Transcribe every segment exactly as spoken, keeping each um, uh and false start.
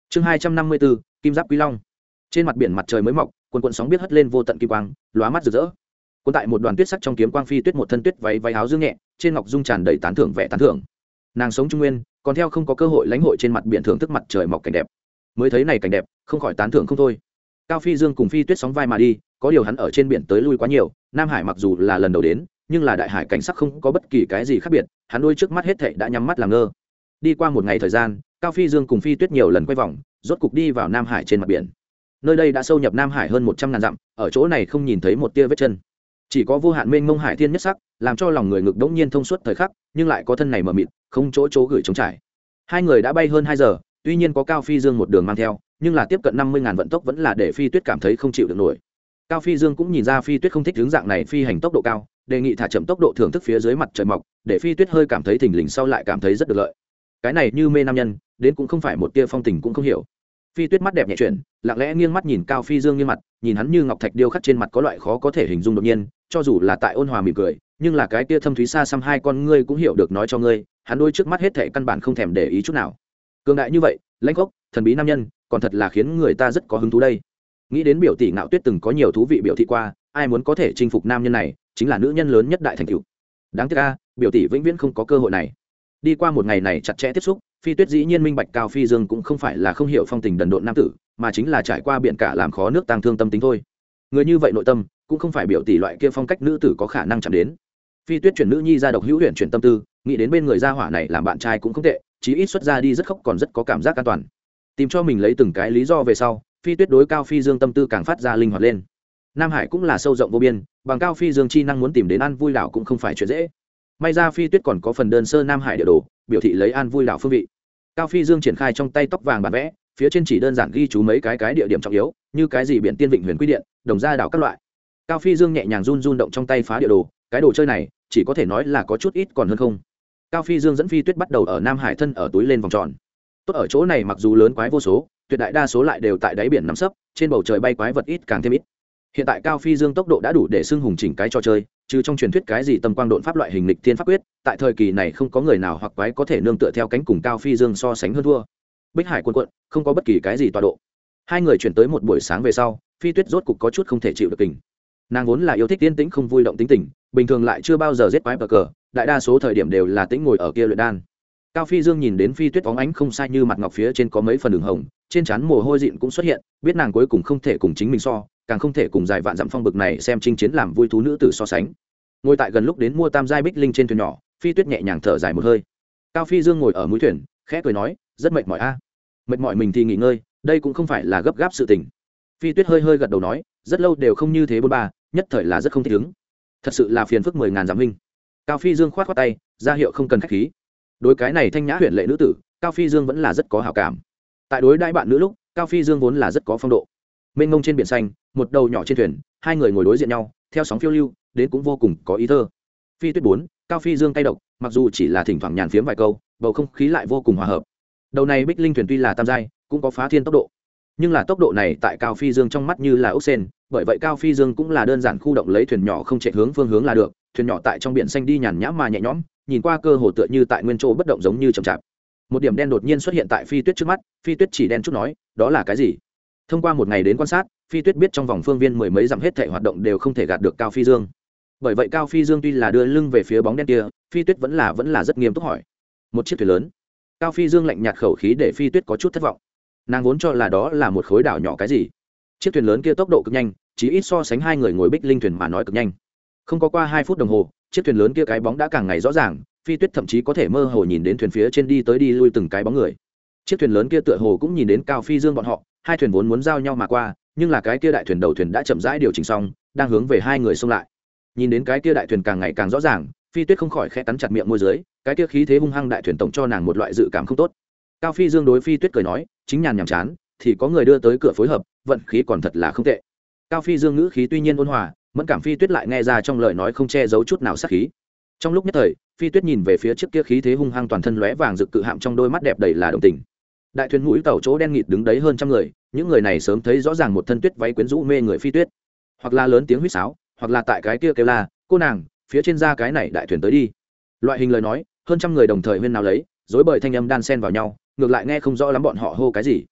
chương hai trăm năm mươi bốn kim giáp quý long. Trên mặt biển mặt trời mới mọc, quần quần sóng biết hất lên vô tận kim quang, lóa mắt rực rỡ. Quân tại một đoàn tuyết sắc trong kiếm quang phi tuyết một thân tuyết váy váy áo dương nhẹ, trên ngọc dung tràn đầy tán thưởng vẻ tán thưởng. Nàng sống trung nguyên, còn theo không có cơ hội lãnh hội trên mặt biển thưởng thức mặt trời mọc cảnh đẹp. Mới thấy này cảnh đẹp, không khỏi tán thưởng không thôi. Cao Phi Dương cùng phi tuyết sóng vai mà đi, có điều hắn ở trên biển tới lui quá nhiều, Nam Hải mặc dù là lần đầu đến, nhưng là đại hải cảnh sắc không có bất kỳ cái gì khác biệt, hắn đôi trước mắt hết thảy đã nhắm mắt làm ngơ. Đi qua một ngày thời gian, Cao Phi Dương cùng phi tuyết nhiều lần quay vòng, rốt cục đi vào Nam Hải trên mặt biển. Nơi đây đã sâu nhập Nam Hải hơn một trăm ngàn dặm, ở chỗ này không nhìn thấy một tia vết chân, chỉ có vô hạn mênh mông hải thiên nhất sắc, làm cho lòng người ngực đống nhiên thông suốt thời khắc, nhưng lại có thân này mờ mịt, không chỗ chỗ gửi trống trải. Hai người đã bay hơn hai giờ, tuy nhiên có Cao Phi Dương một đường mang theo, nhưng là tiếp cận năm mươi ngàn vận tốc vẫn là để phi tuyết cảm thấy không chịu được nổi. Cao Phi Dương cũng nhìn ra phi tuyết không thích hướng dạng này phi hành tốc độ cao, đề nghị thả chậm tốc độ thưởng thức phía dưới mặt trời mọc, để phi tuyết hơi cảm thấy thình lình sau lại cảm thấy rất được lợi. Cái này như mê nam nhân, đến cũng không phải một tia phong tình cũng không hiểu. Phi tuyết mắt đẹp nhẹ chuyển, lặng lẽ nghiêng mắt nhìn Cao Phi Dương như mặt, nhìn hắn như ngọc thạch điêu khắc trên mặt có loại khó có thể hình dung đột nhiên, cho dù là tại ôn hòa mỉm cười, nhưng là cái tia thâm thúy xa xăm hai con ngươi cũng hiểu được nói cho ngươi, hắn đôi trước mắt hết thảy căn bản không thèm để ý chút nào. Cường đại như vậy, lãnh khốc, thần bí nam nhân, còn thật là khiến người ta rất có hứng thú đây. Nghĩ đến biểu tỷ Ngạo Tuyết từng có nhiều thú vị biểu thị qua, ai muốn có thể chinh phục nam nhân này, chính là nữ nhân lớn nhất đại thành tựu. Đáng tiếc a, biểu tỷ vĩnh viễn không có cơ hội này. Đi qua một ngày này chặt chẽ tiếp xúc, phi tuyết dĩ nhiên minh bạch Cao Phi Dương cũng không phải là không hiểu phong tình đần độn nam tử, mà chính là trải qua biển cả làm khó nước tang thương tâm tính thôi. Người như vậy nội tâm cũng không phải biểu tỷ loại kia phong cách nữ tử có khả năng chạm đến. Phi tuyết chuyển nữ nhi ra độc hữu huyền chuyển tâm tư, nghĩ đến bên người gia hỏa này làm bạn trai cũng không tệ, chí ít xuất ra đi rất khóc còn rất có cảm giác an toàn. Tìm cho mình lấy từng cái lý do về sau, phi tuyết đối Cao Phi Dương tâm tư càng phát ra linh hoạt lên. Nam Hải cũng là sâu rộng vô biên, bằng Cao Phi Dương chi năng muốn tìm đến an vui đảo cũng không phải chuyện dễ. May ra phi tuyết còn có phần đơn sơ Nam Hải địa đồ, biểu thị lấy an vui đảo phương vị. Cao Phi Dương triển khai trong tay tóc vàng bản vẽ, phía trên chỉ đơn giản ghi chú mấy cái cái địa điểm trọng yếu, như cái gì biển tiên vịnh huyền quy điện, đồng gia đảo các loại. Cao Phi Dương nhẹ nhàng run run động trong tay phá địa đồ, cái đồ chơi này chỉ có thể nói là có chút ít còn hơn không. Cao Phi Dương dẫn phi tuyết bắt đầu ở Nam Hải thân ở túi lên vòng tròn. Tốt ở chỗ này mặc dù lớn quái vô số, tuyệt đại đa số lại đều tại đáy biển nằm sấp, trên bầu trời bay quái vật ít càng thêm ít. Hiện tại Cao Phi Dương tốc độ đã đủ để xưng hùng chỉnh cái trò chơi, trừ trong truyền thuyết cái gì tâm quang độn pháp loại hình lịch thiên pháp quyết, tại thời kỳ này không có người nào hoặc quái có thể nương tựa theo cánh cùng Cao Phi Dương so sánh hơn thua. Bích Hải cuồn cuộn, không có bất kỳ cái gì tọa độ. Hai người chuyển tới một buổi sáng về sau, phi tuyết rốt cục có chút không thể chịu được tình. Nàng vốn là yêu thích yên tĩnh không vui động tính tình, bình thường lại chưa bao giờ giết quái bờ cờ, đại đa số thời điểm đều là tĩnh ngồi ở kia luyện đan. Cao Phi Dương nhìn đến phi tuyết phóng ánh không sai như mặt ngọc phía trên có mấy phần đường hồng, trên trán mồ hôi dịn cũng xuất hiện, biết nàng cuối cùng không thể cùng chính mình so, càng không thể cùng dài vạn dặm phong bực này xem chinh chiến làm vui thú nữ tử so sánh. Ngồi tại gần lúc đến mua tam giai bích linh trên thuyền nhỏ, phi tuyết nhẹ nhàng thở dài một hơi. Cao Phi Dương ngồi ở mũi thuyền, khẽ cười nói, rất mệt mỏi a. Mệt mỏi mình thì nghỉ ngơi, đây cũng không phải là gấp gáp sự tình. Phi tuyết hơi hơi gật đầu nói, rất lâu đều không như thế bôn ba, nhất thời là rất không thích ứng. Thật sự là phiền phức mười ngàn giảm huynh. Cao Phi Dương khoát khoát tay, ra hiệu không cần khách khí. Đối cái này thanh nhã huyền lệ nữ tử, Cao Phi Dương vẫn là rất có hảo cảm. Tại đối đãi bạn nữ lúc, Cao Phi Dương vốn là rất có phong độ. Mênh mông trên biển xanh, một đầu nhỏ trên thuyền, hai người ngồi đối diện nhau, theo sóng phiêu lưu, đến cũng vô cùng có ý thơ. Phi tuyết bốn, Cao Phi Dương cay độc, mặc dù chỉ là thỉnh thoảng nhàn phiếm vài câu, bầu không khí lại vô cùng hòa hợp. Đầu này bích linh thuyền tuy là tam giai, cũng có phá thiên tốc độ, nhưng là tốc độ này tại Cao Phi Dương trong mắt như là ốc sen, bởi vậy Cao Phi Dương cũng là đơn giản khu động lấy thuyền nhỏ không chạy hướng phương hướng là được, thuyền nhỏ tại trong biển xanh đi nhàn nhã mà nhẹ nhõm, nhìn qua cơ hồ tựa như tại nguyên chỗ bất động giống như chậm chạp. Một điểm đen đột nhiên xuất hiện tại phi tuyết trước mắt, phi tuyết chỉ đen chút nói, đó là cái gì? Thông qua một ngày đến quan sát, phi tuyết biết trong vòng phương viên mười mấy dặm hết thảy hoạt động đều không thể gạt được Cao Phi Dương. Bởi vậy Cao Phi Dương tuy là đưa lưng về phía bóng đen kia, phi tuyết vẫn là vẫn là rất nghiêm túc hỏi. Một chiếc thuyền lớn. Cao Phi Dương lạnh nhạt khẩu khí để phi tuyết có chút thất vọng. Nàng vốn cho là đó là một khối đảo nhỏ cái gì. Chiếc thuyền lớn kia tốc độ cực nhanh, chỉ ít so sánh hai người ngồi bích linh thuyền mà nói cực nhanh. Không có qua hai phút đồng hồ, chiếc thuyền lớn kia cái bóng đã càng ngày rõ ràng, phi tuyết thậm chí có thể mơ hồ nhìn đến thuyền phía trên đi tới đi lui từng cái bóng người. Chiếc thuyền lớn kia tựa hồ cũng nhìn đến Cao Phi Dương bọn họ, hai thuyền vốn muốn giao nhau mà qua, nhưng là cái kia đại thuyền đầu thuyền đã chậm rãi điều chỉnh xong, đang hướng về hai người xông lại. Nhìn đến cái kia đại thuyền càng ngày càng rõ ràng, phi tuyết không khỏi khẽ cắn chặt miệng môi dưới, cái kia khí thế hung hăng đại thuyền tổng cho nàng một loại dự cảm không tốt. Cao Phi Dương đối phi tuyết cười nói, chính nhàn nhàm chán, thì có người đưa tới cửa phối hợp, vận khí còn thật là không tệ. Cao Phi Dương ngữ khí tuy nhiên ôn hòa, mẫn cảm phi tuyết lại nghe ra trong lời nói không che giấu chút nào sát khí. Trong lúc nhất thời, phi tuyết nhìn về phía trước kia khí thế hung hăng toàn thân lóe vàng rực cự hạm trong đôi mắt đẹp đầy là đồng tình. Đại thuyền mũi tàu chỗ đen nghịt đứng đấy hơn trăm người, những người này sớm thấy rõ ràng một thân tuyết váy quyến rũ mê người phi tuyết, hoặc là lớn tiếng huýt sáo, hoặc là tại cái kia kêu la, cô nàng, phía trên ra cái này đại thuyền tới đi. Loại hình lời nói, hơn trăm người đồng thời huyên nào lấy, rối bời thanh âm đan xen vào nhau, ngược lại nghe không rõ lắm bọn họ hô cái gì.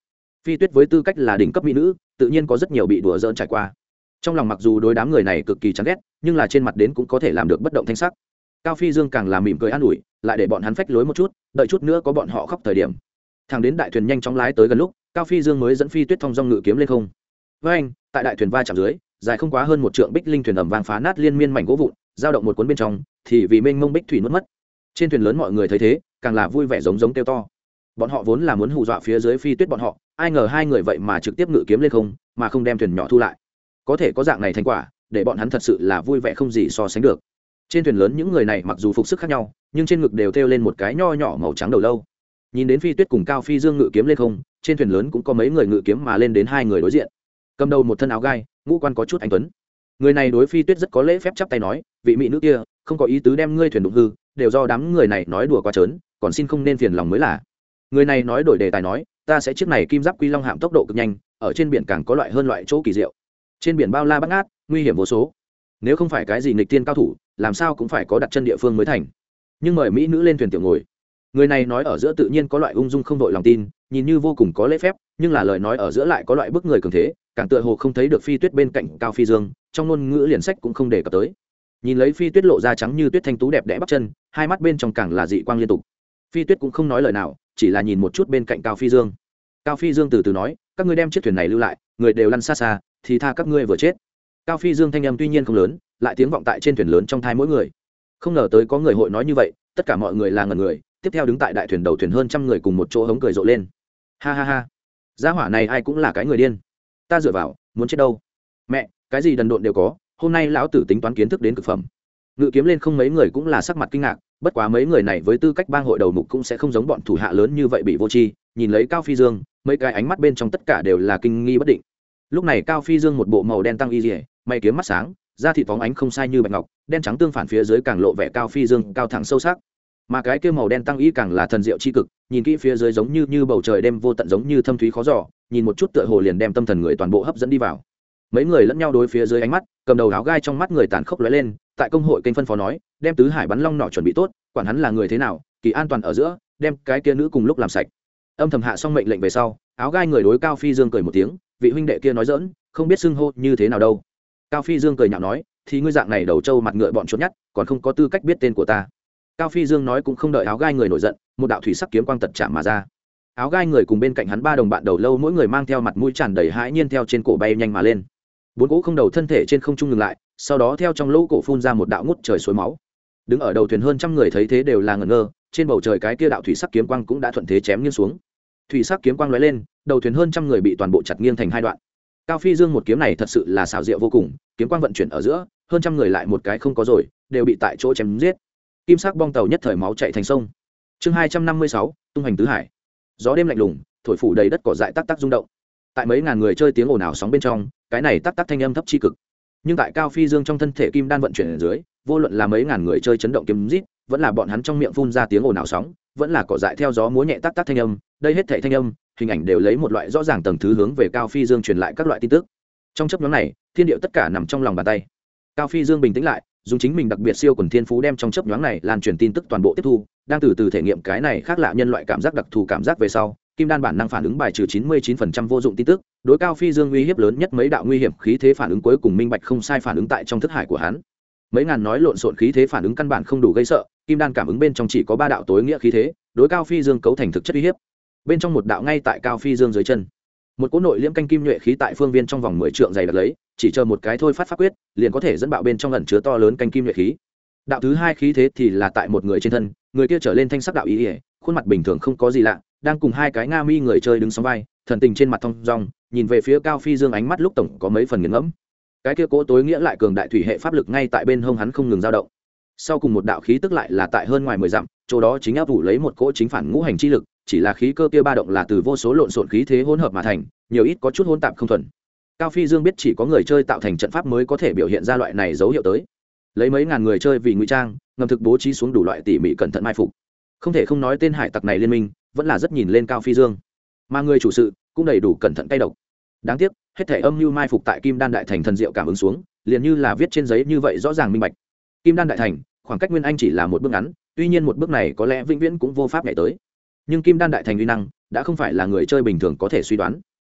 Phi Tuyết với tư cách là đỉnh cấp mỹ nữ tự nhiên có rất nhiều bị đùa dỡn trải qua, trong lòng mặc dù đối đám người này cực kỳ chán ghét nhưng là trên mặt đến cũng có thể làm được bất động thanh sắc. Cao Phi Dương càng làm mỉm cười an ủi, lại để bọn hắn phách lối một chút, đợi chút nữa có bọn họ khóc thời điểm. Thằng đến đại thuyền nhanh chóng lái tới gần lúc, Cao Phi Dương mới dẫn Phi Tuyết thong dong ngự kiếm lên không. Với anh, tại đại thuyền va chạm dưới, dài không quá hơn một trượng bích linh thuyền ầm vang phá nát liên miên mảnh gỗ vụn, dao động một cuốn bên trong, thì vì mênh mông bích thủy nuốt mất. Trên thuyền lớn mọi người thấy thế, càng là vui vẻ giống giống kêu to. Bọn họ vốn là muốn hù dọa phía dưới Phi Tuyết bọn họ, ai ngờ hai người vậy mà trực tiếp ngự kiếm lên không, mà không đem thuyền nhỏ thu lại. Có thể có dạng này thành quả, để bọn hắn thật sự là vui vẻ không gì so sánh được. Trên thuyền lớn những người này mặc dù phục sức khác nhau, nhưng trên ngực đều thêu lên một cái nho nhỏ màu trắng đầu lâu. Nhìn đến Phi Tuyết cùng Cao Phi Dương ngự kiếm lên không, trên thuyền lớn cũng có mấy người ngự kiếm mà lên đến hai người đối diện. Cầm đầu một thân áo gai, ngũ quan có chút anh tuấn. Người này đối Phi Tuyết rất có lễ phép chắp tay nói, vị mỹ nữ kia, không có ý tứ đem ngươi thuyền đụng hư, đều do đám người này nói đùa quá trớn, còn xin không nên phiền lòng mới là. Người này nói đổi đề tài nói, ta sẽ chiếc này kim giáp quy long hạm tốc độ cực nhanh, ở trên biển càng có loại hơn loại chỗ kỳ diệu. Trên biển bao la bát ngát, nguy hiểm vô số. Nếu không phải cái gì nghịch tiên cao thủ, làm sao cũng phải có đặt chân địa phương mới thành. Nhưng mời mỹ nữ lên thuyền tiểu ngồi. Người này nói ở giữa tự nhiên có loại ung dung không đội lòng tin, nhìn như vô cùng có lễ phép, nhưng là lời nói ở giữa lại có loại bức người cường thế, càng tựa hồ không thấy được Phi Tuyết bên cạnh Cao Phi Dương, trong ngôn ngữ liền sách cũng không đề cập tới. Nhìn lấy Phi Tuyết lộ ra trắng như tuyết thanh tú đẹp đẽ bắp chân, hai mắt bên trong càng là dị quang liên tục. Phi Tuyết cũng không nói lời nào, chỉ là nhìn một chút bên cạnh Cao Phi Dương. Cao Phi Dương từ từ nói, các ngươi đem chiếc thuyền này lưu lại, người đều lăn xa xa, thì tha các ngươi vừa chết. Cao Phi Dương thanh âm tuy nhiên không lớn, lại tiếng vọng tại trên thuyền lớn trong thai mỗi người. Không ngờ tới có người hội nói như vậy, tất cả mọi người là ngẩn người, tiếp theo đứng tại đại thuyền đầu thuyền hơn trăm người cùng một chỗ hống cười rộ lên. Ha ha ha, gia hỏa này ai cũng là cái người điên. Ta dựa vào, muốn chết đâu. Mẹ, cái gì đần độn đều có, hôm nay lão tử tính toán kiến thức đến cực phẩm. Ngự kiếm lên không mấy người cũng là sắc mặt kinh ngạc, bất quá mấy người này với tư cách bang hội đầu mục cũng sẽ không giống bọn thủ hạ lớn như vậy bị vô tri, nhìn lấy Cao Phi Dương, mấy cái ánh mắt bên trong tất cả đều là kinh nghi bất định. Lúc này Cao Phi Dương một bộ màu đen tăng y liễu, mày kiếm mắt sáng, da thịt phóng ánh không sai như bạch ngọc, đen trắng tương phản phía dưới càng lộ vẻ Cao Phi Dương cao thẳng sâu sắc. Mà cái kia màu đen tăng y càng là thần diệu chi cực, nhìn kỹ phía dưới giống như như bầu trời đêm vô tận, giống như thâm thúy khó dò, nhìn một chút tựa hồ liền đem tâm thần người toàn bộ hấp dẫn đi vào. Mấy người lẫn nhau đối phía dưới ánh mắt, cầm đầu áo gai trong mắt người tàn khốc lóe lên, tại công hội kênh phân phó nói, đem tứ hải bắn long nỏ chuẩn bị tốt, quản hắn là người thế nào, kỳ an toàn ở giữa, đem cái kia nữ cùng lúc làm sạch. Âm thầm hạ xong mệnh lệnh về sau, áo gai người đối Cao Phi Dương cười một tiếng, vị huynh đệ kia nói dỡn, không biết xưng hô như thế nào đâu. Cao Phi Dương cười nhạo nói, thì ngươi dạng này đầu trâu mặt ngựa bọn chốt nhắt, còn không có tư cách biết tên của ta. Cao Phi Dương nói cũng không đợi áo gai người nổi giận, một đạo thủy sắc kiếm quang tật chạm mà ra. Áo gai người cùng bên cạnh hắn ba đồng bạn đầu lâu mỗi người mang theo mặt mũi tràn đầy hãi nhiên theo trên cổ bay nhanh mà lên. Bốn cỗ không đầu thân thể trên không trung ngừng lại, sau đó theo trong lỗ cổ phun ra một đạo ngút trời suối máu. Đứng ở đầu thuyền hơn trăm người thấy thế đều là ngẩn ngơ, trên bầu trời cái kia đạo thủy sắc kiếm quang cũng đã thuận thế chém nghiêng xuống. Thủy sắc kiếm quang lóe lên, đầu thuyền hơn trăm người bị toàn bộ chặt nghiêng thành hai đoạn. Cao Phi Dương một kiếm này thật sự là xảo diệu vô cùng, kiếm quang vận chuyển ở giữa, hơn trăm người lại một cái không có rồi, đều bị tại chỗ chém giết. Kim sắc bong tàu nhất thời máu chảy thành sông. Chương hai trăm năm mươi sáu, tung hành tứ hải. Gió đêm lạnh lùng, thổi phủ đầy đất cỏ dại tắc tắc rung động. Tại mấy ngàn người chơi tiếng ồn ào sóng bên trong, cái này tắc tắc thanh âm thấp chi cực. Nhưng tại Cao Phi Dương trong thân thể kim đan vận chuyển ở dưới, vô luận là mấy ngàn người chơi chấn động kiếm rít, vẫn là bọn hắn trong miệng phun ra tiếng ồn ào sóng, vẫn là cỏ dại theo gió múa nhẹ tắc tắc thanh âm, đây hết thảy thanh âm, hình ảnh đều lấy một loại rõ ràng tầng thứ hướng về Cao Phi Dương truyền lại các loại tin tức. Trong chớp nhoáng này, thiên địa tất cả nằm trong lòng bàn tay. Cao Phi Dương bình tĩnh lại, dùng chính mình đặc biệt siêu quần thiên phú đem trong chớp nhoáng này lan truyền tin tức toàn bộ tiếp thu, đang từ từ thể nghiệm cái này khác lạ nhân loại cảm giác đặc thù cảm giác về sau, kim đan bản năng phản ứng bài trừ chín mươi chín phần trăm vô dụng tin tức, đối Cao Phi Dương uy hiếp lớn nhất mấy đạo nguy hiểm khí thế phản ứng cuối cùng minh bạch không sai phản ứng tại trong thức hải của hắn. Mấy ngàn nói lộn xộn khí thế phản ứng căn bản không đủ gây sợ, kim đan cảm ứng bên trong chỉ có ba đạo tối nghĩa khí thế, đối Cao Phi Dương cấu thành thực chất uy hiếp. Bên trong một đạo ngay tại Cao Phi Dương dưới chân. Một cỗ nội liễm canh kim nhuệ khí tại phương viên trong vòng mười trượng dày đặc lấy, chỉ chờ một cái thôi phát pháp quyết, liền có thể dẫn bạo bên trong ẩn chứa to lớn canh kim nhuệ khí. Đạo thứ hai khí thế thì là tại một người trên thân, người kia trở lên thanh sắc đạo ý, ý khuôn mặt bình thường không có gì lạ, đang cùng hai cái nga mi người chơi đứng sóng vai, thần tình trên mặt thông dong, nhìn về phía Cao Phi Dương ánh mắt lúc tổng có mấy phần nghiền ngẫm. Cái kia cố tối nghĩa lại cường đại thủy hệ pháp lực ngay tại bên hông hắn không ngừng dao động. Sau cùng một đạo khí tức lại là tại hơn ngoài mười dặm, chỗ đó chính áp vụ lấy một cỗ chính phản ngũ hành chi lực, chỉ là khí cơ kia ba động là từ vô số lộn xộn khí thế hỗn hợp mà thành, nhiều ít có chút hỗn tạp không thuần. Cao Phi Dương biết chỉ có người chơi tạo thành trận pháp mới có thể biểu hiện ra loại này dấu hiệu tới. Lấy mấy ngàn người chơi vì ngụy trang, ngầm thực bố trí xuống đủ loại tỉ mỉ cẩn thận mai phục. Không thể không nói tên hải tặc này liên minh vẫn là rất nhìn lên Cao Phi Dương, mà người chủ sự cũng đầy đủ cẩn thận tay độc. Đáng tiếc, hết thể âm mưu mai phục tại Kim Đan đại thành thần diệu cảm ứng xuống, liền như là viết trên giấy như vậy rõ ràng minh bạch. Kim Đan đại thành, khoảng cách Nguyên Anh chỉ là một bước ngắn, tuy nhiên một bước này có lẽ vĩnh viễn cũng vô pháp nhảy tới. Nhưng Kim Đan đại thành uy năng đã không phải là người chơi bình thường có thể suy đoán.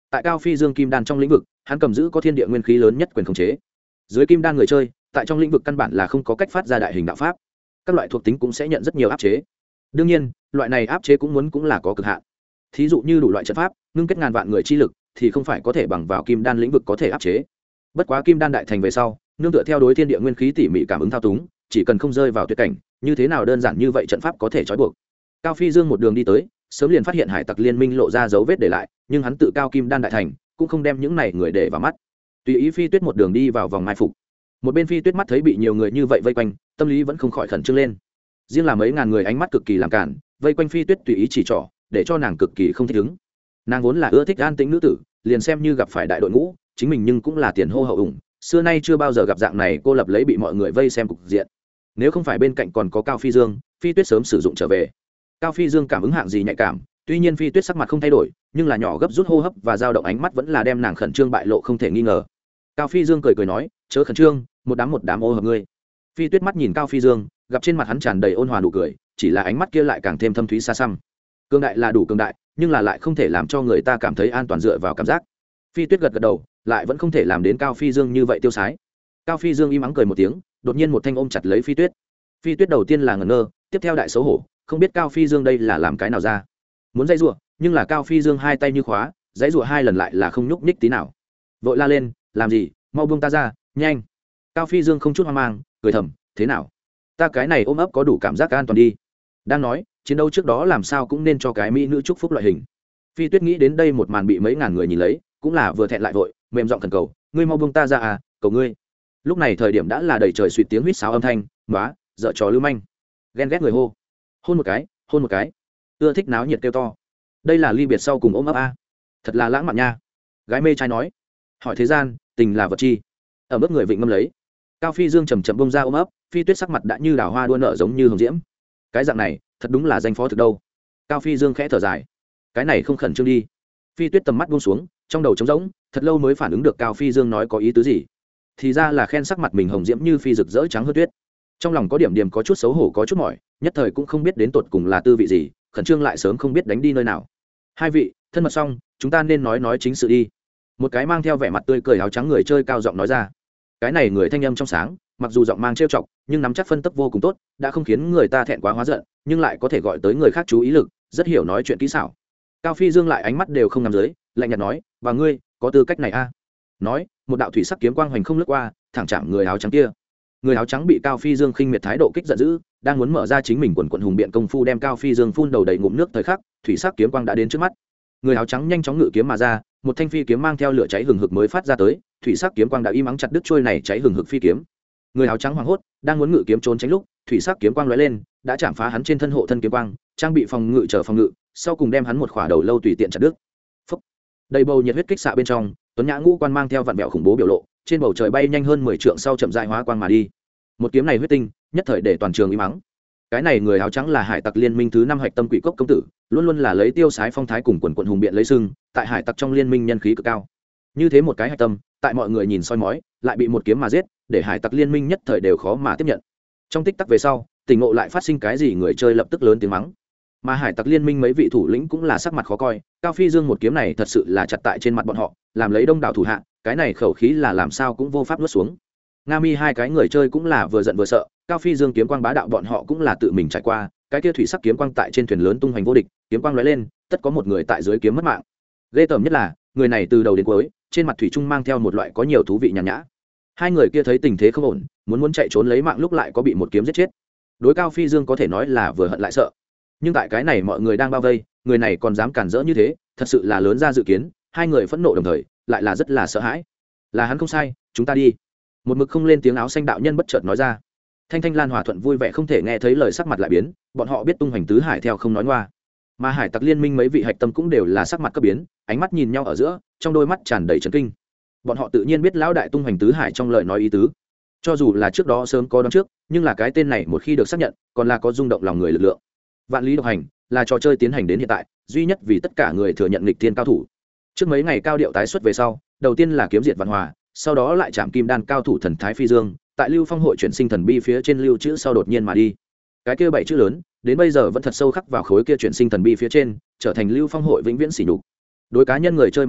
tại Cao Phi Dương kim đan trong lĩnh vực, hắn cầm giữ có thiên địa nguyên khí lớn nhất quyền khống chế. Dưới kim đan người chơi, tại trong lĩnh vực căn bản là không có cách phát ra đại hình đạo pháp, các loại thuộc tính cũng sẽ nhận rất nhiều áp chế. Đương nhiên, loại này áp chế cũng muốn cũng là có cực hạn. Thí dụ như đủ loại trận pháp, ngưng kết ngàn vạn người chi lực, thì không phải có thể bằng vào kim đan lĩnh vực có thể áp chế. Bất quá kim đan đại thành về sau, nương tựa theo đối thiên địa nguyên khí tỉ mỉ cảm ứng thao túng, chỉ cần không rơi vào tuyệt cảnh, như thế nào đơn giản như vậy trận pháp có thể trói buộc. Cao Phi Dương một đường đi tới, sớm liền phát hiện hải tặc liên minh lộ ra dấu vết để lại, nhưng hắn tự cao kim đan đại thành, cũng không đem những này người để vào mắt. Tùy ý Phi Tuyết một đường đi vào vòng mai phục. Một bên Phi Tuyết mắt thấy bị nhiều người như vậy vây quanh, tâm lý vẫn không khỏi khẩn trương lên. Riêng là mấy ngàn người ánh mắt cực kỳ làm cản, vây quanh Phi Tuyết tùy ý chỉ trỏ, để cho nàng cực kỳ không thích ứng. Nàng vốn là ưa thích an tĩnh nữ tử, liền xem như gặp phải đại đội ngũ, chính mình nhưng cũng là tiền hô hậu ủng, xưa nay chưa bao giờ gặp dạng này cô lập lấy bị mọi người vây xem cục diện. Nếu không phải bên cạnh còn có Cao Phi Dương, Phi Tuyết sớm sử dụng trở về. Cao Phi Dương cảm ứng hạng gì nhạy cảm, tuy nhiên Phi Tuyết sắc mặt không thay đổi, nhưng là nhỏ gấp rút hô hấp và dao động ánh mắt vẫn là đem nàng khẩn trương bại lộ không thể nghi ngờ. Cao Phi Dương cười cười nói, chớ khẩn trương, một đám một đám ô hợp ngươi. Phi Tuyết mắt nhìn Cao Phi Dương, gặp trên mặt hắn tràn đầy ôn hòa nụ cười, chỉ là ánh mắt kia lại càng thêm thâm thúy xa xăm. Cường đại là đủ cường đại, nhưng là lại không thể làm cho người ta cảm thấy an toàn dựa vào cảm giác. Phi Tuyết gật gật đầu, lại vẫn không thể làm đến Cao Phi Dương như vậy tiêu sái. Cao Phi Dương im ắng cười một tiếng, đột nhiên một thanh ôm chặt lấy Phi Tuyết. Phi Tuyết đầu tiên là ngẩn ngơ, tiếp theo đại xấu hổ, không biết Cao Phi Dương đây là làm cái nào ra. Muốn dãy rủa, nhưng là Cao Phi Dương hai tay như khóa, dãy rủa hai lần lại là không nhúc nhích tí nào. Vội la lên, làm gì, mau buông ta ra, nhanh. Cao Phi Dương không chút hoang mang, cười thầm, thế nào, ta cái này ôm ấp có đủ cảm giác an toàn đi. Đang nói, chiến đấu trước đó làm sao cũng nên cho cái mỹ nữ chúc phúc loại hình. Phi Tuyết nghĩ đến đây một màn bị mấy ngàn người nhìn lấy, cũng là vừa thẹn lại vội, mềm giọng khẩn cầu, ngươi mau buông ta ra à, cầu ngươi. Lúc này thời điểm đã là đầy trời suýt tiếng huýt sáo âm thanh, "Nóa, dở trò lưu manh." Ghen ghét người hô, hôn một cái, hôn một cái. Ưa thích náo nhiệt kêu to. Đây là ly biệt sau cùng ôm ấp a. Thật là lãng mạn nha. Gái mê trai nói, hỏi thế gian, tình là vật chi. Ở mức người vịnh ngâm lấy. Cao Phi Dương chầm chậm bông ra ôm ấp, Phi Tuyết sắc mặt đã như đào hoa đua nở giống như hồng diễm. Cái dạng này, thật đúng là danh phó thực đâu. Cao Phi Dương khẽ thở dài. Cái này không khẩn trương đi. Phi Tuyết tầm mắt buông xuống, trong đầu trống rỗng, thật lâu mới phản ứng được Cao Phi Dương nói có ý tứ gì. Thì ra là khen sắc mặt mình hồng diễm như phi rực rỡ trắng hơn tuyết. Trong lòng có điểm điểm có chút xấu hổ có chút mỏi, nhất thời cũng không biết đến tột cùng là tư vị gì, khẩn trương lại sớm không biết đánh đi nơi nào. Hai vị thân mật xong, chúng ta nên nói nói chính sự đi. Một cái mang theo vẻ mặt tươi cười áo trắng người chơi cao giọng nói ra. Cái này người thanh âm trong sáng, mặc dù giọng mang trêu chọc, nhưng nắm chắc phân tấp vô cùng tốt, đã không khiến người ta thẹn quá hóa giận, nhưng lại có thể gọi tới người khác chú ý lực, rất hiểu nói chuyện kỹ xảo. Cao Phi Dương lại ánh mắt đều không nằm dưới, lạnh nhạt nói, và ngươi có tư cách này a? À? Nói, một đạo thủy sắc kiếm quang hoành không lướt qua, thẳng chạm người áo trắng kia. Người áo trắng bị Cao Phi Dương khinh miệt thái độ kích giận dữ, đang muốn mở ra chính mình quần quần hùng biện công phu đem Cao Phi Dương phun đầu đầy ngụm nước thời khắc, thủy sắc kiếm quang đã đến trước mắt. Người áo trắng nhanh chóng ngự kiếm mà ra, một thanh phi kiếm mang theo lửa cháy hừng hực mới phát ra tới, thủy sắc kiếm quang đã im ắng chặt đứt trôi này cháy hừng hực phi kiếm. Người áo trắng hoảng hốt, đang muốn ngự kiếm trốn tránh lúc, thủy sắc kiếm quang lóe lên, đã chạm phá hắn trên thân hộ thân kiếm quang, trang bị phòng ngự chờ phòng ngự, sau cùng đem hắn một khỏa đầu lâu tùy tiện chặt đứt. Phốc. Đầy bầu nhiệt huyết kích xạ bên trong, tuấn nhã ngũ quan mang theo vặn vẹo khủng bố biểu lộ, trên bầu trời bay nhanh hơn mười trượng sau chậm rãi hóa quang mà đi. Một kiếm này huyết tinh, nhất thời để toàn trường im mắng. Cái này người áo trắng là hải tặc liên minh thứ năm hạch tâm quỷ cốc công tử, luôn luôn là lấy tiêu sái phong thái cùng quần quần hùng biện lấy sưng, tại hải tặc trong liên minh nhân khí cực cao. Như thế một cái hạch tâm, tại mọi người nhìn soi mói, lại bị một kiếm mà giết, để hải tặc liên minh nhất thời đều khó mà tiếp nhận. Trong tích tắc về sau, tỉnh ngộ lại phát sinh cái gì người chơi lập tức lớn tiếng mắng. Mà hải tặc liên minh mấy vị thủ lĩnh cũng là sắc mặt khó coi, Cao Phi Dương một kiếm này thật sự là chặt tại trên mặt bọn họ, làm lấy đông đảo thủ hạ, cái này khẩu khí là làm sao cũng vô pháp nuốt xuống. Nga Mi hai cái người chơi cũng là vừa giận vừa sợ, Cao Phi Dương kiếm quang bá đạo bọn họ cũng là tự mình trải qua, cái kia thủy sắc kiếm quang tại trên thuyền lớn tung hoành vô địch, kiếm quang lóe lên, tất có một người tại dưới kiếm mất mạng. Ghê tởm nhất là, người này từ đầu đến cuối, trên mặt thủy chung mang theo một loại có nhiều thú vị nhàn nhã. Hai người kia thấy tình thế không ổn, muốn muốn chạy trốn lấy mạng lúc lại có bị một kiếm giết chết. Đối Cao Phi Dương có thể nói là vừa hận lại sợ. Nhưng tại cái này mọi người đang bao vây, người này còn dám cản rỡ như thế, thật sự là lớn ra dự kiến, hai người phẫn nộ đồng thời, lại là rất là sợ hãi. Là hắn không sai, chúng ta đi. Một mực không lên tiếng áo xanh đạo nhân bất chợt nói ra. Thanh Thanh Lan Hòa Thuận vui vẻ không thể nghe thấy lời sắc mặt lại biến, bọn họ biết tung hoành tứ hải theo không nói ngoa. Mà hải tặc liên minh mấy vị hạch tâm cũng đều là sắc mặt cấp biến, ánh mắt nhìn nhau ở giữa, trong đôi mắt tràn đầy chấn kinh. Bọn họ tự nhiên biết lão đại tung hoành tứ hải trong lời nói ý tứ. Cho dù là trước đó sớm có đoán trước, nhưng là cái tên này một khi được xác nhận, còn là có rung động lòng người lực lượng. Vạn lý độc hành là trò chơi tiến hành đến hiện tại, duy nhất vì tất cả người thừa nhận nghịch thiên cao thủ. Trước mấy ngày cao điệu tái xuất về sau, đầu tiên là kiếm diệt vạn hòa, sau đó lại chạm kim đan cao thủ thần thái phi dương, tại Lưu Phong hội chuyển sinh thần bi phía trên lưu chữ sau đột nhiên mà đi. Cái kia bảy chữ lớn, đến bây giờ vẫn thật sâu khắc vào khối kia chuyển sinh thần bi phía trên, trở thành Lưu Phong hội vĩnh viễn sỉ nhục. Đối cá nhân người chơi mà nói,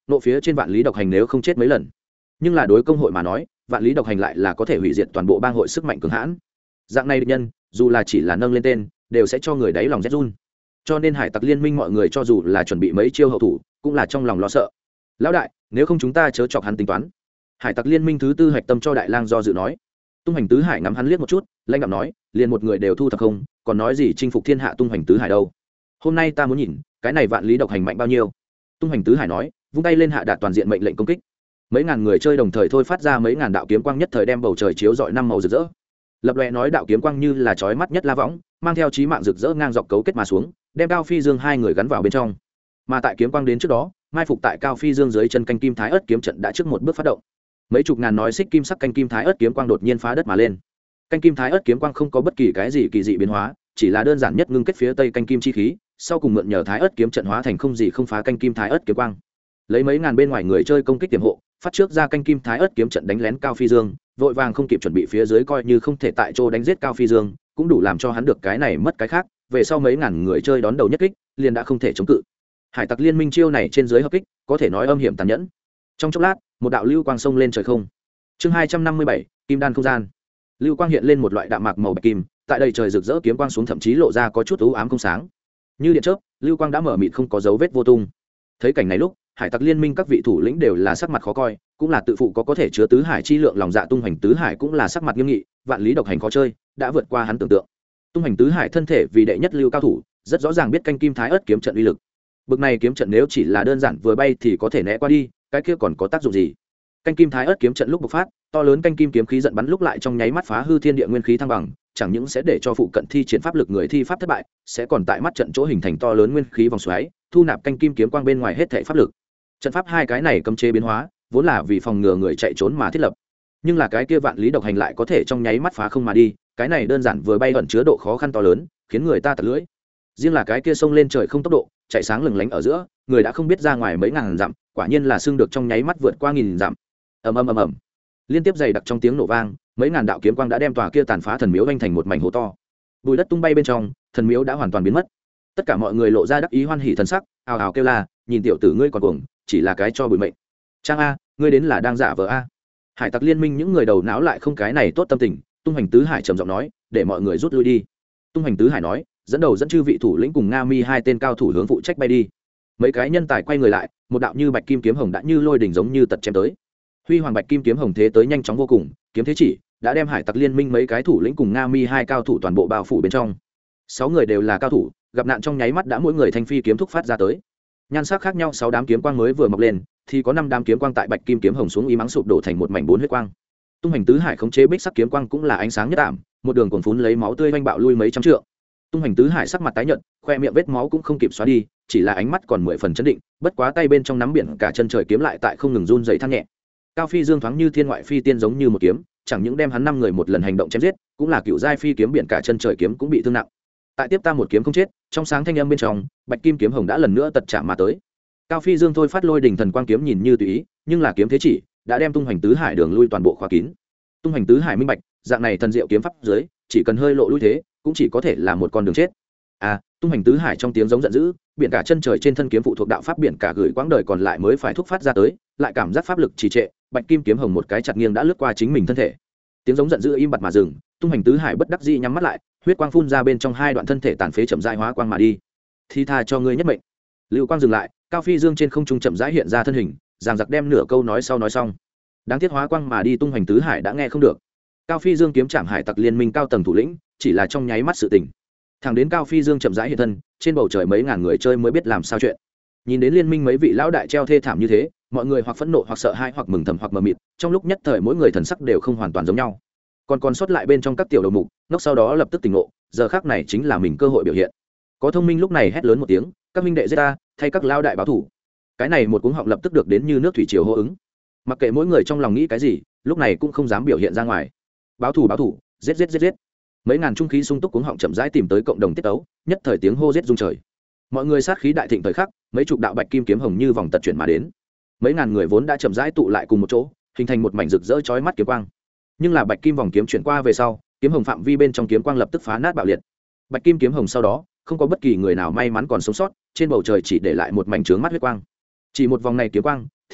nộ phía trên vạn lý độc hành nếu không chết mấy lần, nhưng là đối công hội mà nói, vạn lý độc hành lại là có thể hủy diệt toàn bộ bang hội sức mạnh cường hãn. Dạng này địch nhân dù là chỉ là nâng lên tên đều sẽ cho người đáy lòng rét run, cho nên hải tặc liên minh mọi người cho dù là chuẩn bị mấy chiêu hậu thủ cũng là trong lòng lo sợ. Lão đại, nếu không chúng ta chớ chọc hắn tính toán. Hải tặc liên minh thứ tư hạch tâm cho đại lang do dự nói. Tung Hoành Tứ Hải ngắm hắn liếc một chút, lãnh đạm nói, liền một người đều thu thập không, còn nói gì chinh phục thiên hạ Tung Hoành Tứ Hải đâu. Hôm nay ta muốn nhìn cái này vạn lý độc hành mạnh bao nhiêu. Tung Hoành Tứ Hải nói, vung tay lên hạ đạt toàn diện mệnh lệnh công kích. Mấy ngàn người chơi đồng thời thôi phát ra mấy ngàn đạo kiếm quang, nhất thời đem bầu trời chiếu rọi năm màu rực rỡ. Lập lòe nói đạo kiếm quang như là chói mắt nhất la võng, mang theo chí mạng rực rỡ ngang dọc cấu kết mà xuống, đem Cao Phi Dương hai người gắn vào bên trong. Mà tại kiếm quang đến trước đó, mai phục tại Cao Phi Dương dưới chân canh kim thái ớt kiếm trận đã trước một bước phát động. Mấy chục ngàn nói xích kim sắc canh kim thái ớt kiếm quang đột nhiên phá đất mà lên. Canh kim thái ớt kiếm quang không có bất kỳ cái gì kỳ dị biến hóa, chỉ là đơn giản nhất ngưng kết phía tây canh kim chi khí, sau cùng mượn nhờ thái ớt kiếm trận hóa thành không gì không phá canh kim thái ớt kiếm quang. Lấy mấy ngàn bên ngoài người chơi công kích tiềm hộ, phát trước ra canh kim thái ớt kiếm trận đánh lén Cao Phi Dương, vội vàng không kịp chuẩn bị phía dưới coi như không thể tại chỗ đánh giết Cao Phi Dương, cũng đủ làm cho hắn được cái này mất cái khác, về sau mấy ngàn người chơi đón đầu nhất kích, liền đã không thể chống cự. Hải tặc liên minh chiêu này trên dưới hợp kích, có thể nói âm hiểm tàn nhẫn. Trong chốc lát, một đạo lưu quang xông lên trời không. Chương hai trăm năm mươi bảy, Kim đan không gian. Lưu quang hiện lên một loại đạm mạc màu bạch kim, tại đây trời rực rỡ kiếm quang xuống thậm chí lộ ra có chút u ám không sáng. Như điện chớp, lưu quang đã mở mịt không có dấu vết vô tung. Thấy cảnh này lúc, hải tặc liên minh các vị thủ lĩnh đều là sắc mặt khó coi, cũng là tự phụ có có thể chứa tứ hải chi lượng lòng dạ Tung Hoành Tứ Hải cũng là sắc mặt nghiêm nghị, vạn lý độc hành khó chơi, đã vượt qua hắn tưởng tượng. Tung Hoành Tứ Hải thân thể vì đệ nhất lưu cao thủ, rất rõ ràng biết canh kim thái ớt kiếm trận uy lực. Bực này kiếm trận nếu chỉ là đơn giản vừa bay thì có thể né qua đi, cái kia còn có tác dụng gì? Canh kim thái ớt kiếm trận lúc bộc phát, to lớn canh kim kiếm khí giận bắn lúc lại trong nháy mắt phá hư thiên địa nguyên khí thăng bằng, chẳng những sẽ để cho phụ cận thi triển pháp lực người thi pháp thất bại, sẽ còn tại mắt trận chỗ hình thành to lớn nguyên khí vòng xoáy, thu nạp canh kim kiếm quang bên ngoài hết thảy pháp lực. Trận pháp hai cái này cấm chế biến hóa, vốn là vì phòng ngừa người chạy trốn mà thiết lập, nhưng là cái kia vạn lý độc hành lại có thể trong nháy mắt phá không mà đi, cái này đơn giản vừa bay ẩn chứa độ khó khăn to lớn, khiến người ta tạt lưỡi. Riêng là cái kia sông lên trời không tốc độ, chạy sáng lừng lánh ở giữa, người đã không biết ra ngoài mấy ngàn dặm, quả nhiên là xương được trong nháy mắt vượt qua nghìn dặm. Ầm ầm ầm ầm. Liên tiếp dày đặc trong tiếng nổ vang, mấy ngàn đạo kiếm quang đã đem tòa kia tàn phá thần miếu vành thành một mảnh hố to. Bùi đất tung bay bên trong, thần miếu đã hoàn toàn biến mất. Tất cả mọi người lộ ra đắc ý hoan hỉ thần sắc, ào ào kêu la, nhìn tiểu tử ngươi còn cuồng, chỉ là cái cho bùi mệnh. Trang a, ngươi đến là đang giả vờ a. Hải tặc liên minh những người đầu não lại không cái này tốt tâm tình, Tung Hoành Tứ Hải trầm giọng nói, để mọi người rút lui đi. Tung Hoành Tứ Hải nói, dẫn đầu dẫn chư vị thủ lĩnh cùng Nga Mi hai tên cao thủ hướng phụ trách bay đi. Mấy cái nhân tài quay người lại, một đạo như bạch kim kiếm hồng đã như lôi đỉnh giống như tật chém tới. Huy hoàng bạch kim kiếm hồng thế tới nhanh chóng vô cùng, kiếm thế chỉ đã đem hải tặc liên minh mấy cái thủ lĩnh cùng Nga Mi hai cao thủ toàn bộ bao phủ bên trong. Sáu người đều là cao thủ, gặp nạn trong nháy mắt đã mỗi người thanh phi kiếm thúc phát ra tới. Nhan sắc khác nhau, sáu đám kiếm quang mới vừa mọc lên, thì có năm đám kiếm quang tại bạch kim kiếm hồng xuống y mắng sụp đổ thành một mảnh bốn huyết quang. Tung Hoành Tứ Hải khống chế bích sắc kiếm quang cũng là ánh sáng nhất ảm, một đường cuồn phún lấy máu tươi vanh bạo lui mấy trăm trượng. Tung Hoành Tứ Hải sắc mặt tái nhợt, khoe miệng vết máu cũng không kịp xóa đi, chỉ là ánh mắt còn mười phần chấn định, bất quá tay bên trong nắm biển cả chân trời kiếm lại tại không ngừng run rẩy than nhẹ. Cao Phi Dương thoáng như thiên ngoại phi tiên giống như một kiếm, chẳng những đem hắn năm người một lần hành động chém giết, cũng là cựu giai phi kiếm biển cả chân trời kiếm cũng bị thương nặng. Tại tiếp ta một kiếm không chết, trong sáng thanh âm bên trong, bạch kim kiếm hồng đã lần nữa tật chạm mà tới. Cao Phi Dương thôi phát lôi đỉnh thần quang kiếm nhìn như tùy ý, nhưng là kiếm thế chỉ đã đem Tung Hoành Tứ Hải đường lui toàn bộ khóa kín. Tung Hoành Tứ Hải minh bạch, dạng này thần diệu kiếm pháp dưới, chỉ cần hơi lộ lui thế, cũng chỉ có thể là một con đường chết. À, Tung Hoành Tứ Hải trong tiếng giống giận dữ, biển cả chân trời trên thân kiếm phụ thuộc đạo pháp biển cả gửi quãng đời còn lại mới phải thúc phát ra tới, lại cảm giác pháp lực trì trệ, bạch kim kiếm hồng một cái chặt nghiêng đã lướt qua chính mình thân thể. Tiếng giống giận dữ im bặt mà dừng, Tung Hoành Tứ Hải bất đắc dĩ nhắm mắt lại, huyết quang phun ra bên trong hai đoạn thân thể tàn phế chậm rãi hóa quang mà đi. Thi tha cho ngươi nhất mệnh. Lưu quang dừng lại, Cao Phi Dương trên không trung chậm rãi hiện ra thân hình, giằng giặc đem nửa câu nói sau nói xong. Đáng tiếc hóa quang mà đi Tung Hoành Tứ Hải đã nghe không được. Cao Phi Dương kiếm chạm hải tặc liên minh cao tầng thủ lĩnh, chỉ là trong nháy mắt sự tình. Thẳng đến Cao Phi Dương chậm rãi hiện thân, trên bầu trời mấy ngàn người chơi mới biết làm sao chuyện. Nhìn đến liên minh mấy vị lão đại treo thê thảm như thế, mọi người hoặc phẫn nộ hoặc sợ hãi hoặc mừng thầm hoặc mờ mịt, trong lúc nhất thời mỗi người thần sắc đều không hoàn toàn giống nhau. Còn còn sót lại bên trong các tiểu đầu mục, ngốc sau đó lập tức tỉnh ngộ, giờ khắc này chính là mình cơ hội biểu hiện. Có thông minh lúc này hét lớn một tiếng, các minh đệ giết ta, thay các lão đại báo thủ. Cái này một cuống họng lập tức được đến như nước thủy triều hô ứng. Mặc kệ mỗi người trong lòng nghĩ cái gì, lúc này cũng không dám biểu hiện ra ngoài. Báo thủ báo thủ, giết giết giết giết. Mấy ngàn trung khí sung túc cuống họng chậm rãi tìm tới cộng đồng tiết tấu, nhất thời tiếng hô giết rung trời. Mọi người sát khí đại thịnh thời khắc, mấy chục đạo bạch kim kiếm hồng như vòng tật chuyển mà đến. Mấy ngàn người vốn đã chậm rãi tụ lại cùng một chỗ, hình thành một mảnh rực rỡ chói mắt kiếm quang. Nhưng là bạch kim vòng kiếm chuyển qua về sau, kiếm hồng phạm vi bên trong kiếm quang lập tức phá nát bạo liệt. Bạch kim kiếm hồng sau đó, không có bất kỳ người nào may mắn còn sống sót, trên bầu trời chỉ để lại một mảnh trướng mắt huyết quang. Chỉ một vòng này kiếm quang,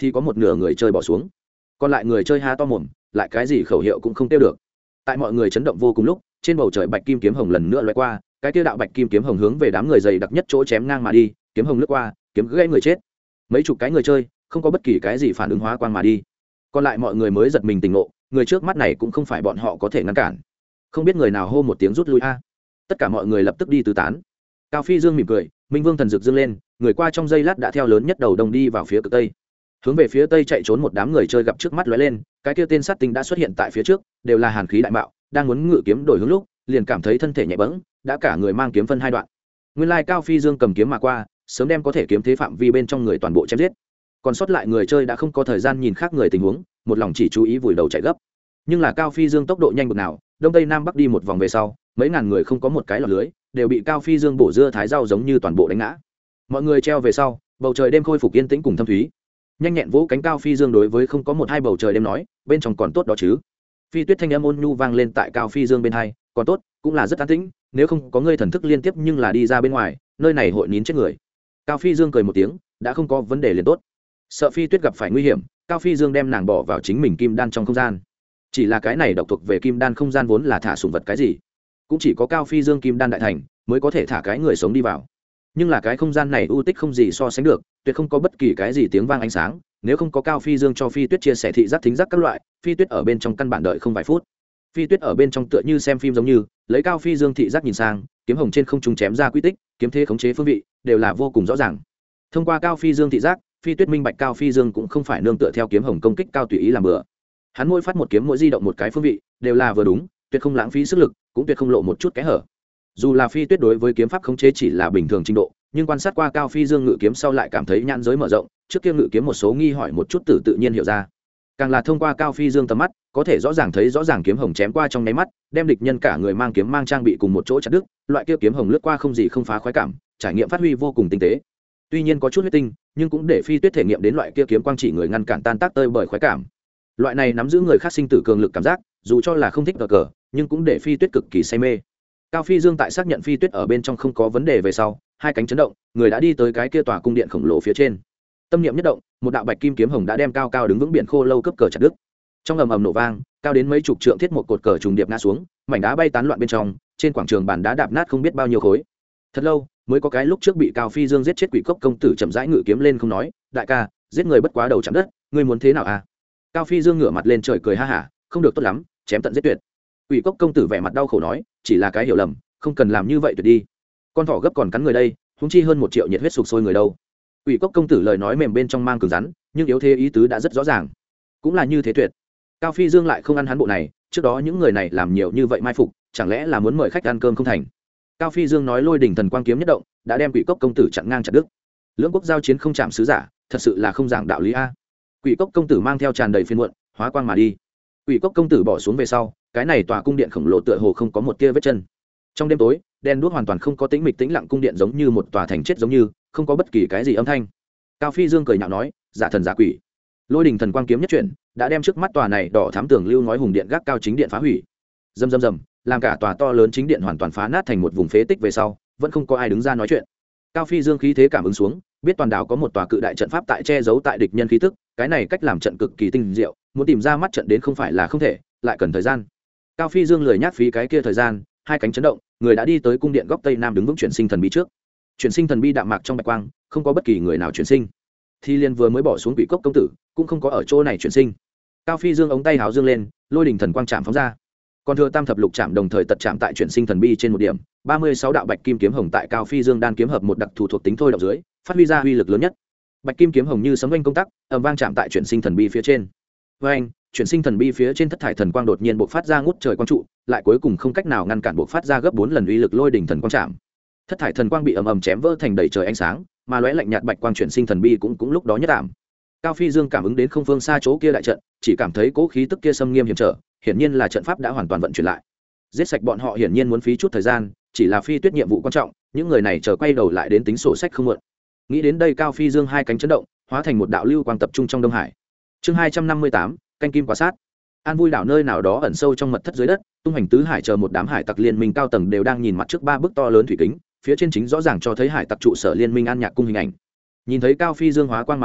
thì có một nửa người chơi bỏ xuống, còn lại người chơi há to mồm, lại cái gì khẩu hiệu cũng không tiêu được. Tại mọi người chấn động vô cùng lúc, trên bầu trời bạch kim kiếm hồng lần nữa lóe qua, cái tiêu đạo bạch kim kiếm hồng hướng về đám người dày đặc nhất chỗ chém ngang mà đi, kiếm hồng lướt qua, kiếm gãy người chết. Mấy chục cái người chơi không có bất kỳ cái gì phản ứng hóa quang mà đi, còn lại mọi người mới giật mình tỉnh ngộ, người trước mắt này cũng không phải bọn họ có thể ngăn cản. Không biết người nào hô một tiếng rút lui a. Tất cả mọi người lập tức đi tứ tán. Cao Phi Dương mỉm cười, Minh Vương thần dược dương lên, người qua trong giây lát đã theo lớn nhất đầu đông đi vào phía cực tây. Hướng về phía tây chạy trốn một đám người chơi gặp trước mắt lóe lên, cái kia tên sát tinh đã xuất hiện tại phía trước, đều là hàn khí đại mạo, đang muốn ngự kiếm đổi hướng lúc, liền cảm thấy thân thể nhẹ bẫng, đã cả người mang kiếm phân hai đoạn. Nguyên lai Cao Phi Dương cầm kiếm mà qua, sớm đem có thể kiếm thế phạm vi bên trong người toàn bộ chém giết. Còn sót lại người chơi đã không có thời gian nhìn khác người tình huống, một lòng chỉ chú ý vùi đầu chạy gấp. Nhưng là Cao Phi Dương tốc độ nhanh bực nào, đông tây nam bắc đi một vòng về sau, mấy ngàn người không có một cái lọt lưới, đều bị Cao Phi Dương bổ dưa thái rau giống như toàn bộ đánh ngã. Mọi người treo về sau, bầu trời đêm khôi phục yên tĩnh cùng thâm thúy. Nhanh nhẹn vỗ cánh Cao Phi Dương đối với không có một hai bầu trời đêm nói, bên trong còn tốt đó chứ. Phi Tuyết thanh âm ôn nhu vang lên tại Cao Phi Dương bên hai, còn tốt, cũng là rất an tĩnh, nếu không có ngươi thần thức liên tiếp nhưng là đi ra bên ngoài, nơi này hội nín chết người. Cao Phi Dương cười một tiếng, đã không có vấn đề liền tốt. Sợ Phi Tuyết gặp phải nguy hiểm, Cao Phi Dương đem nàng bỏ vào chính mình kim đan trong không gian. Chỉ là cái này độc thuộc về kim đan không gian vốn là thả sủng vật cái gì, cũng chỉ có Cao Phi Dương kim đan đại thành mới có thể thả cái người sống đi vào. Nhưng là cái không gian này u tích không gì so sánh được, tuyệt không có bất kỳ cái gì tiếng vang ánh sáng, nếu không có Cao Phi Dương cho Phi Tuyết chia sẻ thị giác thính giác các loại, Phi Tuyết ở bên trong căn bản đợi không vài phút. Phi Tuyết ở bên trong tựa như xem phim giống như, lấy Cao Phi Dương thị giác nhìn sang, kiếm hồng trên không trung chém ra quy tích, kiếm thế khống chế phương vị, đều là vô cùng rõ ràng. Thông qua Cao Phi Dương thị giác, Phi Tuyết minh bạch Cao Phi Dương cũng không phải nương tựa theo kiếm hồng công kích cao tùy ý làm bừa. Hắn mỗi phát một kiếm mỗi di động một cái phương vị, đều là vừa đúng, tuyệt không lãng phí sức lực, cũng tuyệt không lộ một chút kẽ hở. Dù là Phi Tuyết đối với kiếm pháp khống chế chỉ là bình thường trình độ, nhưng quan sát qua Cao Phi Dương ngự kiếm sau lại cảm thấy nhãn giới mở rộng, trước kia ngự kiếm một số nghi hỏi một chút tự tự nhiên hiểu ra. Càng là thông qua Cao Phi Dương tầm mắt, có thể rõ ràng thấy rõ ràng kiếm hồng chém qua trong nháy mắt, đem địch nhân cả người mang kiếm mang trang bị cùng một chỗ chặt đứt, loại kia kiếm hồng lướt qua không gì không phá khoái cảm, trải nghiệm phát huy vô cùng tinh tế. Tuy nhiên có chút huyết tinh, nhưng cũng để Phi Tuyết thể nghiệm đến loại kia kiếm quang chỉ người ngăn cản tan tác tơi bởi khoái cảm. Loại này nắm giữ người khác sinh tử cường lực cảm giác, dù cho là không thích cờ cờ, nhưng cũng để Phi Tuyết cực kỳ say mê. Cao Phi Dương tại xác nhận Phi Tuyết ở bên trong không có vấn đề về sau, hai cánh chấn động, người đã đi tới cái kia tòa cung điện khổng lồ phía trên. Tâm niệm nhất động, một đạo bạch kim kiếm hồng đã đem cao cao đứng vững biển khô lâu cấp cờ chặt đứt. Trong ầm ầm nổ vang, cao đến mấy chục trượng thiết một cột cờ trùng điệp ngã xuống, mảnh đá bay tán loạn bên trong, trên quảng trường bàn đá đạp nát không biết bao nhiêu khối. Thật lâu, mới có cái lúc trước bị Cao Phi Dương giết chết quỷ cốc công tử chậm rãi ngự kiếm lên không nói, đại ca, giết người bất quá đầu chạm đất, ngươi muốn thế nào à? Cao Phi Dương ngửa mặt lên trời cười ha hả, không được tốt lắm, chém tận giết tuyệt. Quỷ cốc công tử vẻ mặt đau khổ nói, chỉ là cái hiểu lầm, không cần làm như vậy tuyệt đi. Con thỏ gấp còn cắn người đây, huống chi hơn một triệu nhiệt huyết sục sôi người đâu. Quỷ cốc công tử lời nói mềm bên trong mang cứng rắn, nhưng yếu thế ý tứ đã rất rõ ràng. Cũng là như thế tuyệt. Cao Phi Dương lại không ăn hắn bộ này, trước đó những người này làm nhiều như vậy mai phục, chẳng lẽ là muốn mời khách ăn cơm không thành. Cao Phi Dương nói lôi đỉnh thần quang kiếm nhất động, đã đem quỷ cốc công tử chặn ngang chặt đứt. Lưỡng quốc giao chiến không chạm sứ giả, thật sự là không giảng đạo lý a. Quỷ cốc công tử mang theo tràn đầy phiền muộn, hóa quang mà đi. Quỷ cốc công tử bỏ xuống về sau, cái này tòa cung điện khổng lồ tựa hồ không có một tia vết chân. Trong đêm tối, đen đuốc hoàn toàn không có tĩnh mịch tĩnh lặng, cung điện giống như một tòa thành chết giống như, không có bất kỳ cái gì âm thanh. Cao Phi Dương cười nhạo nói, giả thần giả quỷ. Lôi đỉnh thần quang kiếm nhất chuyển, đã đem trước mắt tòa này đỏ thắm tường lưu ngói hùng điện gác cao chính điện phá hủy. Rầm rầm rầm, làm cả tòa to lớn chính điện hoàn toàn phá nát thành một vùng phế tích về sau, vẫn không có ai đứng ra nói chuyện. Cao Phi Dương khí thế cảm ứng xuống, biết toàn đảo có một tòa cự đại trận pháp tại che giấu tại địch nhân khí tức, cái này cách làm trận cực kỳ tinh diệu, muốn tìm ra mắt trận đến không phải là không thể, lại cần thời gian. Cao Phi Dương lười nhác phí cái kia thời gian, hai cánh chấn động, người đã đi tới cung điện góc tây nam đứng vững chuyển sinh thần bi trước. Chuyển sinh thần bi đạm mạc trong bạch quang, không có bất kỳ người nào chuyển sinh. Thi Liên vừa mới bỏ xuống quỷ cốc công tử, cũng không có ở chỗ này chuyển sinh. Cao Phi Dương ống tay háo dương lên, lôi đỉnh thần quang chạm phóng ra. Còn thừa tam thập lục chạm đồng thời tật chạm tại chuyển sinh thần bi trên một điểm, ba mươi sáu đạo bạch kim kiếm hồng tại Cao Phi Dương đan kiếm hợp một đặc thù thuộc tính thôi động dưới, phát huy ra uy lực lớn nhất. Bạch kim kiếm hồng như sấm oanh công tắc, ầm vang chạm tại chuyển sinh thần bi phía trên. Oanh, chuyển sinh thần bi phía trên thất thải thần quang đột nhiên bộc phát ra ngút trời quang trụ, lại cuối cùng không cách nào ngăn cản bộc phát ra gấp bốn lần uy lực lôi đỉnh thần quang chạm. Thất thải thần quang bị ầm ầm chém vỡ thành đầy trời ánh sáng, mà lóe lạnh nhạt bạch quang chuyển sinh thần bi cũng cũng lúc đó nhất ảm. Cao Phi Dương cảm ứng đến không phương xa chỗ kia đại trận, chỉ cảm thấy cố khí tức kia xâm nghiêm hiểm trở, hiển nhiên là trận pháp đã hoàn toàn vận chuyển lại. Giết sạch bọn họ hiển nhiên muốn phí chút thời gian, chỉ là Phi Tuyết nhiệm vụ quan trọng, những người này chờ quay đầu lại đến tính sổ sách không muộn. Nghĩ đến đây, Cao Phi Dương hai cánh chấn động, hóa thành một đạo lưu quang tập trung trong Đông Hải. Chương hai trăm năm mươi tám, canh kim quá sát. An Vui đảo nơi nào đó ẩn sâu trong mật thất dưới đất, tung hành tứ hải chờ một đám hải tặc liên minh cao tầng đều đang nhìn mặt trước ba bức to lớn thủy kính, phía trên chính rõ ràng cho thấy hải tặc trụ sở liên minh An Nhạc cung hình ảnh. Nhìn thấy Cao Phi Dương hóa quang mà đi,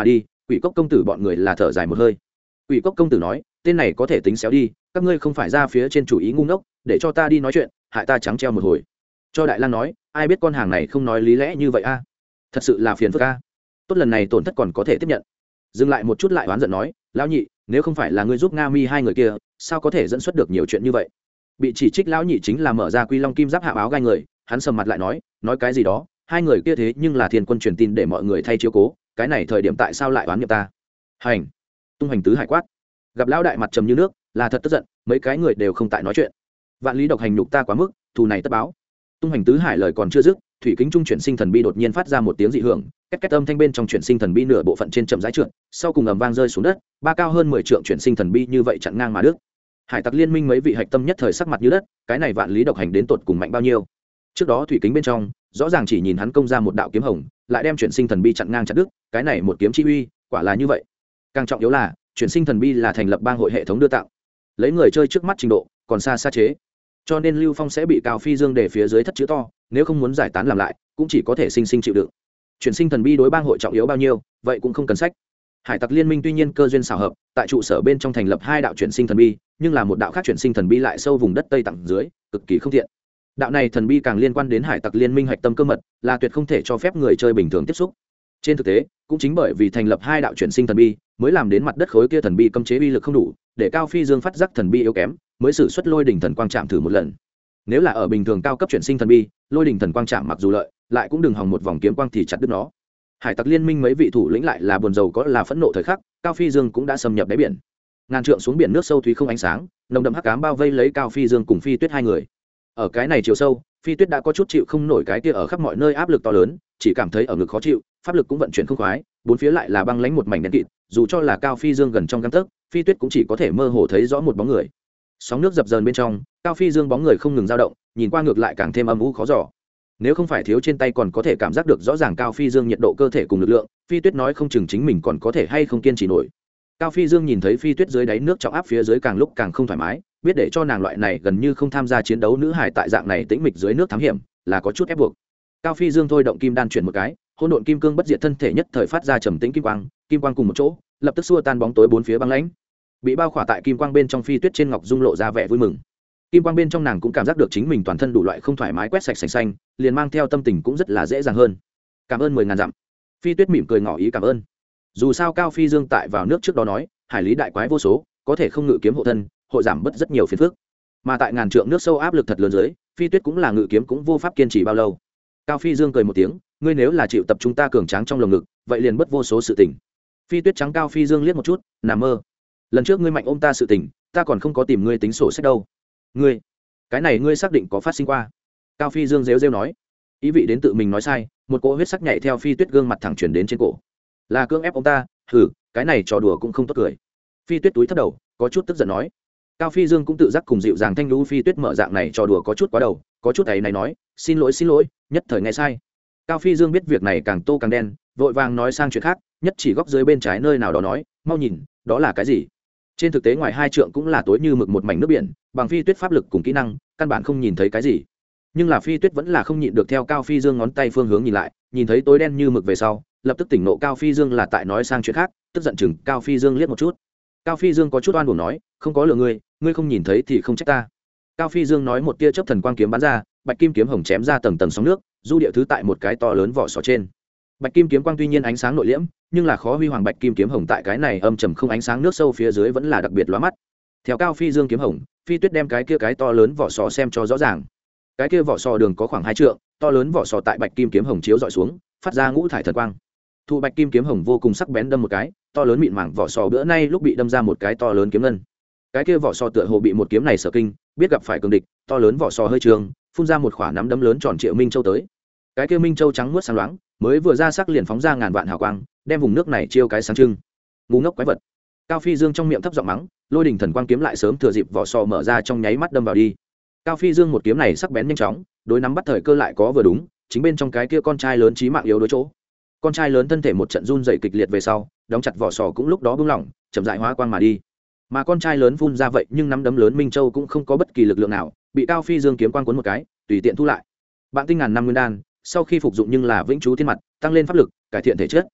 Quỷ Cốc công tử bọn người là thở dài một hơi. Quỷ Cốc công tử nói, tên này có thể tính xéo đi, các ngươi không phải ra phía trên chủ ý ngu ngốc, để cho ta đi nói chuyện, hại ta trắng treo một hồi. Cho Đại Lang nói, ai biết con hàng này không nói lý lẽ như vậy a, thật sự là phiền phức a. Tốt, lần này tổn thất còn có thể tiếp nhận. Dừng lại một chút lại oán giận nói, lão nhị, nếu không phải là ngươi giúp Nga Mi hai người kia, sao có thể dẫn xuất được nhiều chuyện như vậy. Bị chỉ trích lão nhị chính là mở ra Quy Long kim giáp hạ áo gai người, hắn sầm mặt lại nói, nói cái gì đó, hai người kia thế nhưng là thiên quân truyền tin để mọi người thay chiếu cố, cái này thời điểm tại sao lại oán nhập ta. Hành. Tung Hành tứ hải quát. Gặp lão đại mặt trầm như nước, là thật tức giận, mấy cái người đều không tại nói chuyện. Vạn lý độc hành nhục ta quá mức, thù này tất báo. Tung Hành tứ hải lời còn chưa dứt, thủy kính trung chuyển sinh thần bi đột nhiên phát ra một tiếng dị hưởng, két két âm thanh bên trong chuyển sinh thần bi nửa bộ phận trên chậm rãi trượt, sau cùng ầm vang rơi xuống đất, ba cao hơn mười trượng chuyển sinh thần bi như vậy chặn ngang mà đứt. Hải tặc liên minh mấy vị hạch tâm nhất thời sắc mặt như đất, cái này vạn lý độc hành đến tột cùng mạnh bao nhiêu. Trước đó thủy kính bên trong rõ ràng chỉ nhìn hắn công ra một đạo kiếm hồng, lại đem chuyển sinh thần bi chặn ngang chặt đứt, cái này một kiếm chi uy quả là như vậy. Càng trọng yếu là chuyển sinh thần bi là thành lập bang hội hệ thống đưa tạo, lấy người chơi trước mắt trình độ còn xa xa chế, cho nên Lưu Phong sẽ bị Cao Phi Dương để phía dưới thất chữ to, nếu không muốn giải tán làm lại cũng chỉ có thể sinh sinh chịu đựng. Chuyển sinh thần bi đối bang hội trọng yếu bao nhiêu, vậy cũng không cần sách. Hải tặc liên minh tuy nhiên cơ duyên xảo hợp, tại trụ sở bên trong thành lập hai đạo chuyển sinh thần bi, nhưng là một đạo khác chuyển sinh thần bi lại sâu vùng đất tây tặng dưới, cực kỳ không thiện. Đạo này thần bi càng liên quan đến hải tặc liên minh hạch tâm cơ mật, là tuyệt không thể cho phép người chơi bình thường tiếp xúc. Trên thực tế, cũng chính bởi vì thành lập hai đạo chuyển sinh thần bi, mới làm đến mặt đất khối kia thần bi cấm chế uy lực không đủ, để Cao Phi Dương phát giác thần bi yếu kém, mới sử xuất Lôi đỉnh thần quang chạm thử một lần. Nếu là ở bình thường cao cấp chuyển sinh thần bi, Lôi đỉnh thần quang chạm mặc dù lợi, lại cũng đừng hòng một vòng kiếm quang thì chặt đứt nó. Hải tặc liên minh mấy vị thủ lĩnh lại là buồn rầu có là phẫn nộ thời khắc, Cao Phi Dương cũng đã xâm nhập đáy biển. Ngàn trượng xuống biển nước sâu thúy không ánh sáng, nồng đậm hắc ám bao vây lấy Cao Phi Dương cùng Phi Tuyết hai người. Ở cái này chiều sâu, Phi Tuyết đã có chút chịu không nổi cái kia ở khắp mọi nơi áp lực to lớn, chỉ cảm thấy ở ngực khó chịu, pháp lực cũng vận chuyển không khoái, bốn phía lại là băng lãnh một mảnh đen kịt, dù cho là Cao Phi Dương gần trong gang tấc, Phi Tuyết cũng chỉ có thể mơ hồ thấy rõ một bóng người. Sóng nước dập dờn bên trong, Cao Phi Dương bóng người không ngừng dao động, nhìn qua ngược lại càng thêm âm u khó dò. Nếu không phải thiếu trên tay còn có thể cảm giác được rõ ràng Cao Phi Dương nhiệt độ cơ thể cùng lực lượng, Phi Tuyết nói không chừng chính mình còn có thể hay không kiên trì nổi. Cao Phi Dương nhìn thấy Phi Tuyết dưới đáy nước trọng áp phía dưới càng lúc càng không thoải mái, biết để cho nàng loại này gần như không tham gia chiến đấu nữ hải tại dạng này tĩnh mịch dưới nước thám hiểm, là có chút ép buộc. Cao Phi Dương thôi động kim đan chuyển một cái, hỗn độn kim cương bất diệt thân thể nhất thời phát ra trầm tĩnh kim quang, kim quang cùng một chỗ, lập tức xua tan bóng tối bốn phía băng lãnh. Bị bao khỏa tại kim quang bên trong Phi Tuyết trên ngọc dung lộ ra vẻ vui mừng. Kim quang bên trong nàng cũng cảm giác được chính mình toàn thân đủ loại không thoải mái quét sạch sành xanh, liền mang theo tâm tình cũng rất là dễ dàng hơn. Cảm ơn mười ngàn dặm. Phi Tuyết mỉm cười ngỏ ý cảm ơn. Dù sao Cao Phi Dương tại vào nước trước đó nói, hải lý đại quái vô số, có thể không ngự kiếm hộ thân, hội giảm bớt rất nhiều phiền phức. Mà tại ngàn trượng nước sâu áp lực thật lớn dưới, Phi Tuyết cũng là ngự kiếm cũng vô pháp kiên trì bao lâu. Cao Phi Dương cười một tiếng, ngươi nếu là chịu tập chúng ta cường tráng trong lồng ngực, vậy liền bất vô số sự tình. Phi Tuyết trắng Cao Phi Dương liếc một chút, nằm mơ. Lần trước ngươi mạnh ôm ta sự tình, ta còn không có tìm ngươi tính sổ sách đâu. Ngươi, cái này ngươi xác định có phát sinh qua? Cao Phi Dương rêu rêu nói, ý vị đến tự mình nói sai, một cỗ huyết sắc nhảy theo Phi Tuyết gương mặt thẳng chuyển đến trên cổ. Là cưỡng ép ông ta, thử, cái này trò đùa cũng không tốt cười. Phi Tuyết túi thấp đầu, có chút tức giận nói. Cao Phi Dương cũng tự giác cùng dịu dàng thanh lũ Phi Tuyết mở dạng này trò đùa có chút quá đầu, có chút ấy này nói, xin lỗi xin lỗi, nhất thời nghe sai. Cao Phi Dương biết việc này càng tô càng đen, vội vàng nói sang chuyện khác, nhất chỉ góc dưới bên trái nơi nào đó nói, mau nhìn, đó là cái gì? Trên thực tế ngoài hai trượng cũng là tối như mực một mảnh nước biển, bằng Phi Tuyết pháp lực cùng kỹ năng, căn bản không nhìn thấy cái gì. Nhưng là Phi Tuyết vẫn là không nhịn được theo Cao Phi Dương ngón tay phương hướng nhìn lại, nhìn thấy tối đen như mực về sau, lập tức tỉnh nộ Cao Phi Dương là tại nói sang chuyện khác, tức giận chừng Cao Phi Dương liếc một chút. Cao Phi Dương có chút oan uổng nói, không có lừa ngươi, ngươi không nhìn thấy thì không trách ta. Cao Phi Dương nói một tia chớp thần quang kiếm bắn ra, bạch kim kiếm hồng chém ra tầng tầng sóng nước, du địa thứ tại một cái to lớn vỏ sò trên. Bạch kim kiếm quang tuy nhiên ánh sáng nội liễm, nhưng là khó huy hoàng bạch kim kiếm hồng tại cái này âm trầm không ánh sáng nước sâu phía dưới vẫn là đặc biệt lóa mắt. Theo Cao Phi Dương kiếm hồng, Phi Tuyết đem cái kia cái to lớn vỏ sò xem cho rõ ràng. Cái kia vỏ sò đường có khoảng hai trượng, to lớn vỏ sò tại bạch kim kiếm hồng chiếu dọi xuống, phát ra ngũ thải thần quang. Thu bạch kim kiếm hồng vô cùng sắc bén đâm một cái, to lớn mịn màng vỏ sò bữa nay lúc bị đâm ra một cái to lớn kiếm ngân. Cái kia vỏ sò tựa hồ bị một kiếm này sở kinh, biết gặp phải cường địch, to lớn vỏ sò hơi trường, phun ra một quả nắm đấm lớn tròn triệu minh châu tới. Cái kia minh châu trắng muốt sáng loáng, mới vừa ra sắc liền phóng ra ngàn vạn hào quang, đem vùng nước này chiêu cái sáng trưng. Ngu ngốc quái vật. Cao Phi Dương trong miệng thấp giọng mắng, lôi đỉnh thần quang kiếm lại sớm thừa dịp vỏ sò mở ra trong nháy mắt đâm vào đi. Cao Phi Dương một kiếm này sắc bén nhanh chóng, đối nắm bắt thời cơ lại có vừa đúng, chính bên trong cái kia con trai lớn chí mạng yếu đối chỗ. Con trai lớn thân thể một trận run rẩy kịch liệt về sau, đóng chặt vỏ sò cũng lúc đó buông lỏng, chậm rãi hóa quang mà đi. Mà con trai lớn phun ra vậy nhưng nắm đấm lớn minh châu cũng không có bất kỳ lực lượng nào, bị Cao Phi Dương kiếm quang cuốn một cái, tùy tiện thu lại. Bạn tinh ngàn năm nguyên đan, sau khi phục dụng nhưng là vĩnh chú thiên mặt, tăng lên pháp lực, cải thiện thể chất.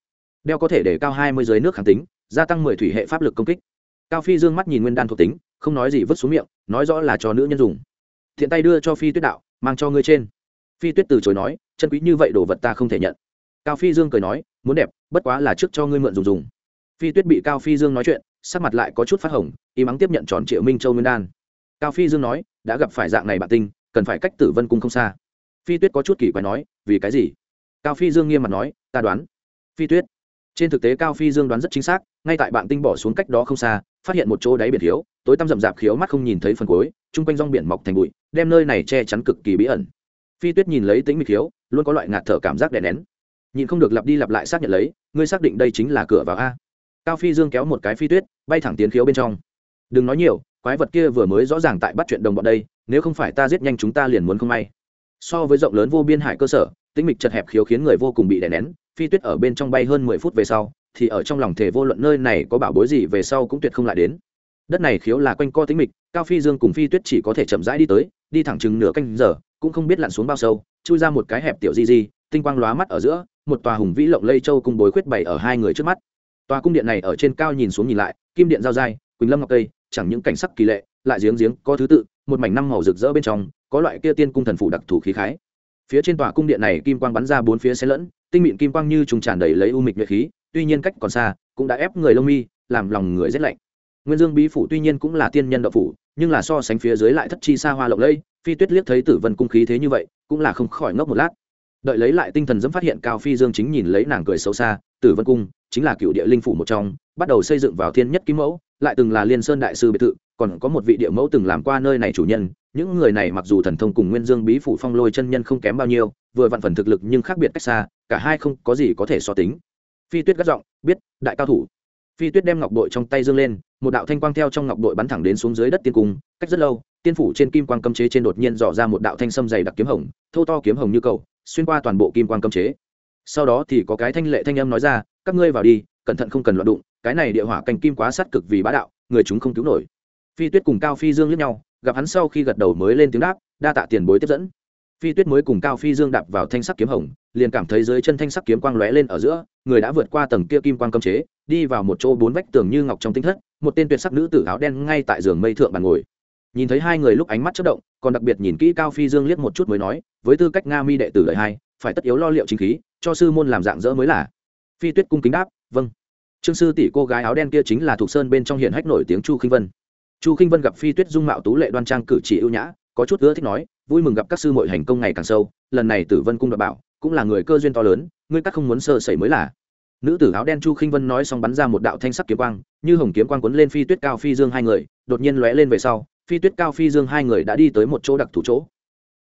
đeo có thể để cao hai mươi dưới nước kháng tính, gia tăng mười thủy hệ pháp lực công kích. Cao Phi dương mắt nhìn nguyên đan thuộc tính, không nói gì vứt xuống miệng, nói rõ là cho nữ nhân dùng. Thiện tay đưa cho Phi Tuyết đạo, mang cho ngươi trên. Phi Tuyết từ chối nói, chân quý như vậy đồ vật ta không thể nhận. Cao Phi dương cười nói, muốn đẹp, bất quá là trước cho ngươi mượn dùng dùng. Phi Tuyết bị Cao Phi dương nói chuyện, sắc mặt lại có chút phát hồng, im ắng tiếp nhận tròn triệu minh châu nguyên đan. Cao Phi dương nói, đã gặp phải dạng này bạn tinh, cần phải cách Tử Vân cung không xa. Phi Tuyết có chút kỳ quái nói, vì cái gì? Cao Phi dương nghiêm mặt nói, ta đoán. Phi Tuyết. Trên thực tế Cao Phi dương đoán rất chính xác, ngay tại bạn tinh bỏ xuống cách đó không xa, phát hiện một chỗ đáy biển thiếu, tối tăm rậm rạp khiếu mắt không nhìn thấy phần cuối, trung quanh rong biển mọc thành bụi, đem nơi này che chắn cực kỳ bí ẩn. Phi Tuyết nhìn lấy tĩnh mịch khiếu, luôn có loại ngạt thở cảm giác đè nén. Nhìn không được lặp đi lặp lại xác nhận lấy, ngươi xác định đây chính là cửa vào a? Cao Phi dương kéo một cái Phi Tuyết, bay thẳng tiến khiếu bên trong. Đừng nói nhiều, quái vật kia vừa mới rõ ràng tại bắt chuyện đồng bọn đây, nếu không phải ta giết nhanh chúng ta liền muốn không may. So với rộng lớn vô biên hải cơ sở, tĩnh mịch chật hẹp khiếu khiến người vô cùng bị đè nén. Phi Tuyết ở bên trong bay hơn mười phút về sau, thì ở trong lòng thể vô luận nơi này có bảo bối gì về sau cũng tuyệt không lại đến. Đất này khiếu là quanh co tĩnh mịch, Cao Phi dương cùng Phi Tuyết chỉ có thể chậm rãi đi tới, đi thẳng chừng nửa canh giờ, cũng không biết lặn xuống bao sâu, chui ra một cái hẹp tiểu di di, tinh quang lóa mắt ở giữa, một tòa hùng vĩ lộng lây châu cung bối khuyết bày ở hai người trước mắt. Tòa cung điện này ở trên cao nhìn xuống nhìn lại, kim điện giao dai, quỳnh lâm ngọc cây, chẳng những cảnh sắc kỳ lệ, lại giếng giếng có thứ tự, một mảnh năm màu rực rỡ bên trong, có loại kia tiên cung thần phủ đặc thù khí khái. Phía trên tòa cung điện này kim quang bắn ra bốn phía xen lẫn, tinh mịn kim quang như trùng tràn đầy lấy u mịch nhuệ khí, tuy nhiên cách còn xa, cũng đã ép người lông mi, làm lòng người rét lạnh. Nguyên Dương bí phủ tuy nhiên cũng là tiên nhân đạo phủ, nhưng là so sánh phía dưới lại thất chi xa hoa lộng lẫy. Phi Tuyết liếc thấy Tử Vân cung khí thế như vậy, cũng là không khỏi ngốc một lát. Đợi lấy lại tinh thần dẫm phát hiện Cao Phi dương chính nhìn lấy nàng cười xấu xa. Tử Vân cung chính là cựu địa linh phủ một trong, bắt đầu xây dựng vào thiên nhất kim mẫu, lại từng là Liên Sơn đại sư biệt thự, còn có một vị địa mẫu từng làm qua nơi này chủ nhân. Những người này mặc dù thần thông cùng Nguyên Dương bí phủ phong lôi chân nhân không kém bao nhiêu, vừa vặn phần thực lực nhưng khác biệt cách xa, cả hai không có gì có thể so tính. Phi Tuyết gắt giọng, biết, đại cao thủ. Phi Tuyết đem ngọc bội trong tay dương lên, một đạo thanh quang theo trong ngọc bội bắn thẳng đến xuống dưới đất tiên cung. Cách rất lâu, tiên phủ trên kim quang cấm chế trên đột nhiên dò ra một đạo thanh sâm dày đặc kiếm hồng, thô to kiếm hồng như cầu, xuyên qua toàn bộ kim quang cấm chế. Sau đó thì có cái thanh lệ thanh âm nói ra, các ngươi vào đi, cẩn thận không cần loạn đụng, cái này địa hỏa canh kim quá sát cực vì bá đạo, người chúng không cứu nổi. Phi Tuyết cùng Cao Phi dương liếc nhau, gặp hắn sau khi gật đầu mới lên tiếng đáp, đa tạ tiền bối tiếp dẫn. Phi Tuyết mới cùng Cao Phi dương đạp vào thanh sắc kiếm hồng, liền cảm thấy dưới chân thanh sắc kiếm quang lóe lên ở giữa, người đã vượt qua tầng kia kim quang cấm chế, đi vào một chỗ bốn vách tường như ngọc trong tinh thất, một tên tuyệt sắc nữ tử áo đen ngay tại giường mây thượng bàn ngồi. Nhìn thấy hai người lúc ánh mắt chớp động, còn đặc biệt nhìn kỹ Cao Phi dương liếc một chút mới nói, với tư cách Nga Mi đệ tử đời hai, phải tất yếu lo liệu chính khí, cho sư môn làm dạng dỡ mới là. Phi Tuyết cung kính đáp, vâng. Trương sư tỷ cô gái áo đen kia chính là thuộc sơn bên trong hiện hách nổi tiếng Chu Khinh Vân. Chu Khinh Vân gặp Phi Tuyết dung mạo tú lệ đoan trang cử chỉ ưu nhã, có chút ưa thích nói, vui mừng gặp các sư muội hành công ngày càng sâu, lần này Tử Vân cung đoạt bảo, cũng là người cơ duyên to lớn, ngươi các không muốn sơ sẩy mới là. Nữ tử áo đen Chu Khinh Vân nói xong bắn ra một đạo thanh sắc kiếm quang, như hồng kiếm quang cuốn lên Phi Tuyết Cao Phi Dương hai người, đột nhiên lóe lên về sau, Phi Tuyết Cao Phi Dương hai người đã đi tới một chỗ đặc thù chỗ.